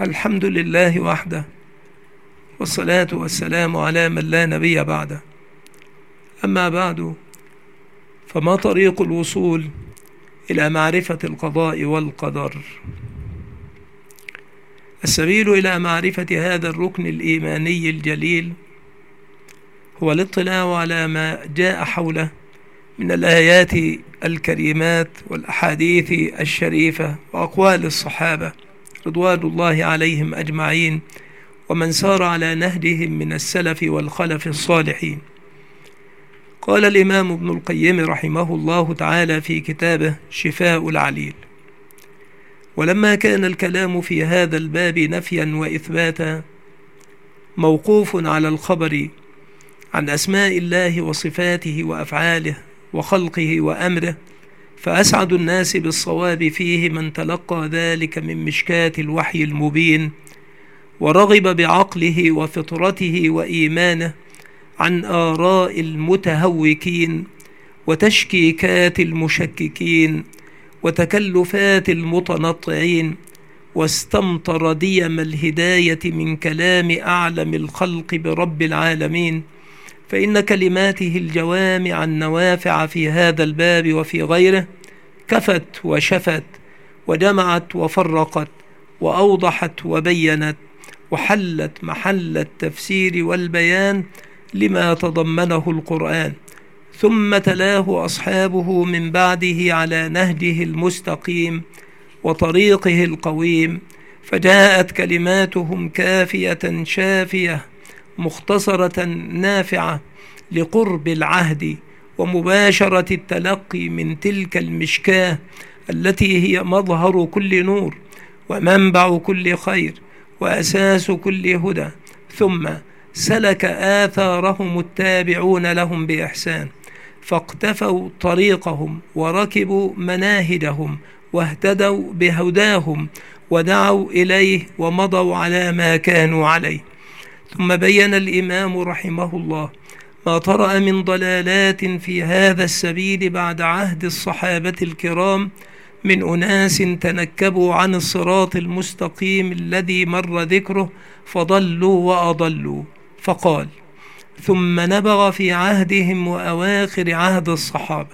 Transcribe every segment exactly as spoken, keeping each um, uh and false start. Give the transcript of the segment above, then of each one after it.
الحمد لله وحده، والصلاة والسلام على من لا نبي بعده. أما بعد، فما طريق الوصول إلى معرفة القضاء والقدر؟ السبيل إلى معرفة هذا الركن الإيماني الجليل هو الاطلاع على ما جاء حوله من الآيات الكريمات والأحاديث الشريفة وأقوال الصحابة رضوان الله عليهم أجمعين، ومن سار على نهجهم من السلف والخلف الصالحين. قال الإمام ابن القيم رحمه الله تعالى في كتابه شفاء العليل: ولما كان الكلام في هذا الباب نفيا وإثباتا موقوف على الخبر عن أسماء الله وصفاته وأفعاله وخلقه وأمره، فأسعد الناس بالصواب فيه من تلقى ذلك من مشكاة الوحي المبين، ورغب بعقله وفطرته وإيمانه عن آراء المتهوكين وتشكيكات المشككين وتكلفات المتنطعين، واستمطر ديم الهداية من كلام أعلم الخلق برب العالمين، فإن كلماته الجوامع النوافع في هذا الباب وفي غيره كفت وشفت وجمعت وفرقت وأوضحت وبينت، وحلت محل التفسير والبيان لما تضمنه القرآن، ثم تلاه أصحابه من بعده على نهجه المستقيم وطريقه القويم، فجاءت كلماتهم كافية شافية مختصرة نافعة لقرب العهد ومباشرة التلقي من تلك المشكاة التي هي مظهر كل نور ومنبع كل خير وأساس كل هدى. ثم سلك آثارهم التابعون لهم بإحسان، فاقتفوا طريقهم وركبوا مناهجهم واهتدوا بهداهم ودعوا إليه ومضوا على ما كانوا عليه. ثم بين الإمام رحمه الله ما طرأ من ضلالات في هذا السبيل بعد عهد الصحابة الكرام من أناس تنكبوا عن الصراط المستقيم الذي مر ذكره فضلوا وأضلوا، فقال: ثم نبغ في عهدهم وأواخر عهد الصحابة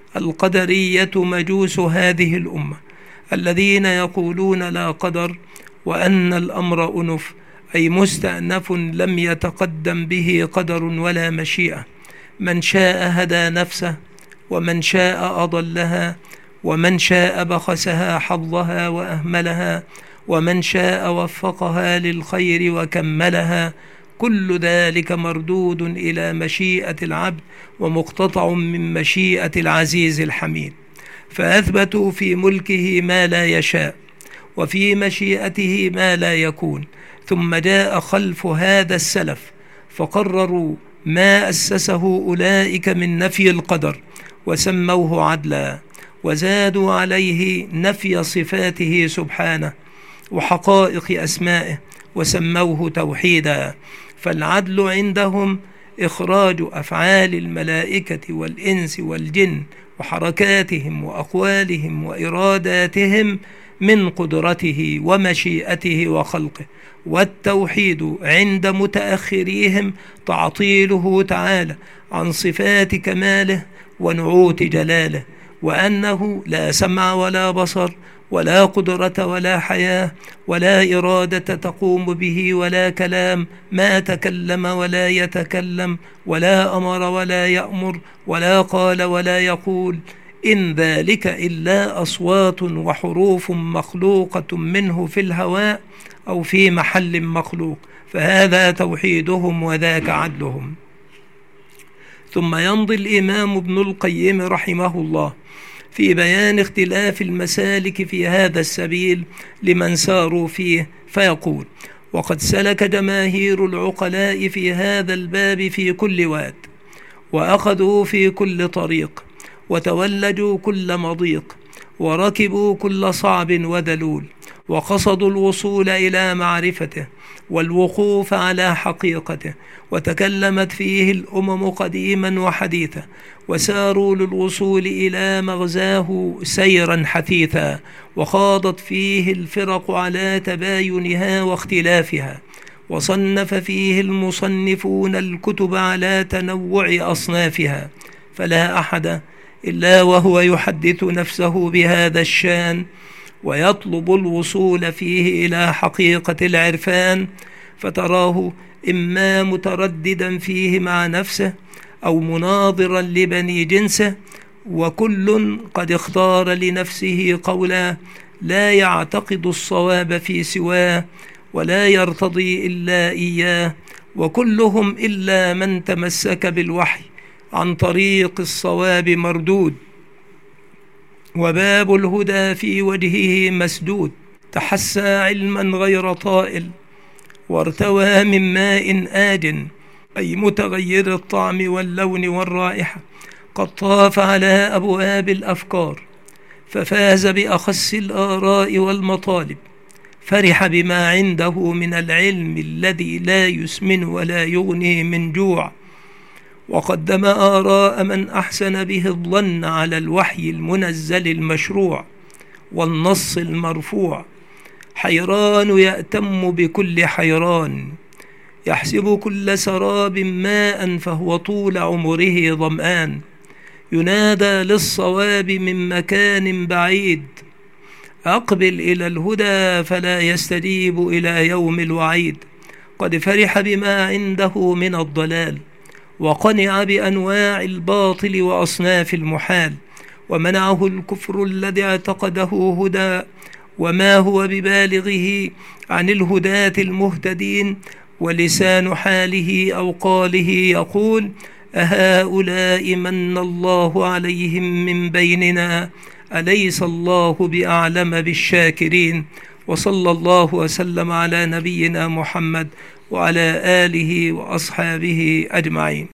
القدرية مجوس هذه الأمة الذين يقولون لا قدر، وأن الأمر أنف، أي مستأنف لم يتقدم به قدر ولا مشيئة، من شاء هدى نفسه ومن شاء أضلها، ومن شاء بخسها حظها وأهملها، ومن شاء وفقها للخير وكملها، كل ذلك مردود إلى مشيئة العبد ومقتطع من مشيئة العزيز الحميد. فأثبتوا في ملكه ما لا يشاء وفي مشيئته ما لا يكون، ثم جاء خلف هذا السلف فقرروا ما أسسه أولئك من نفي القدر وسموه عدلا، وزادوا عليه نفي صفاته سبحانه وحقائق أسمائه وسموه توحيدا. فالعدل عندهم إخراج أفعال الملائكة والإنس والجن وحركاتهم وأقوالهم وإراداتهم من قدرته ومشيئته وخلقه، والتوحيد عند متأخريهم تعطيله تعالى عن صفات كماله ونعوت جلاله، وأنه لا سمع ولا بصر ولا قدرة ولا حياة ولا إرادة تقوم به ولا كلام، ما تكلم ولا يتكلم ولا أمر ولا يأمر ولا قال ولا يقول، إن ذلك إلا أصوات وحروف مخلوقة منه في الهواء أو في محل مخلوق، فهذا توحيدهم وذاك عدلهم. ثم يمضي الإمام ابن القيم رحمه الله في بيان اختلاف المسالك في هذا السبيل لمن ساروا فيه، فيقول: وقد سلك جماهير العقلاء في هذا الباب في كل واد، وأخذوا في كل طريق، وتولجوا كل مضيق، وركبوا كل صعب وذلول، وقصدوا الوصول إلى معرفته والوقوف على حقيقته، وتكلمت فيه الأمم قديما وحديثا، وساروا للوصول إلى مغزاه سيرا حثيثا، وخاضت فيه الفرق على تباينها واختلافها، وصنف فيه المصنفون الكتب على تنوع أصنافها، فلا أحد إلا وهو يحدث نفسه بهذا الشان ويطلب الوصول فيه إلى حقيقة العرفان، فتراه إما مترددا فيه مع نفسه أو مناظرا لبني جنسه، وكل قد اختار لنفسه قولا لا يعتقد الصواب في سواه ولا يرتضي إلا إياه، وكلهم إلا من تمسك بالوحي عن طريق الصواب مردود، وباب الهدى في وجهه مسدود. تحسى علما غير طائل وارتوى من ماء آج، أي متغير الطعم واللون والرائحة، قد طاف على أبواب الأفكار ففاز بأخس الآراء والمطالب، فرح بما عنده من العلم الذي لا يسمن ولا يغني من جوع، وقدم آراء من أحسن به الظن على الوحي المنزل المشروع والنص المرفوع، حيران يأتم بكل حيران، يحسب كل سراب ماء فهو طول عمره ظمآن، ينادى للصواب من مكان بعيد، أقبل إلى الهدى فلا يستجيب إلى يوم الوعيد، قد فرح بما عنده من الضلال وقنع بأنواع الباطل وأصناف المحال، ومنعه الكفر الذي اعتقده هدى وما هو ببالغه عن الهداة المهتدين، ولسان حاله أو قاله يقول أهؤلاء من الله عليهم من بيننا أليس الله بأعلم بالشاكرين. وصلى الله وسلم على نبينا محمد وعلى آله وأصحابه أجمعين.